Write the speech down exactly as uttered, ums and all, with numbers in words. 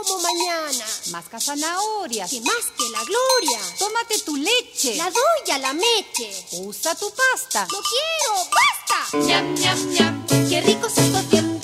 como mañana. Masca zanahorias. Que más que la gloria. Tómate tu leche. La doy a la meche. Usa tu pasta. ¡No quiero! ¡Basta! Ñam, ñam, ñam. ¡Qué rico se está haciendo!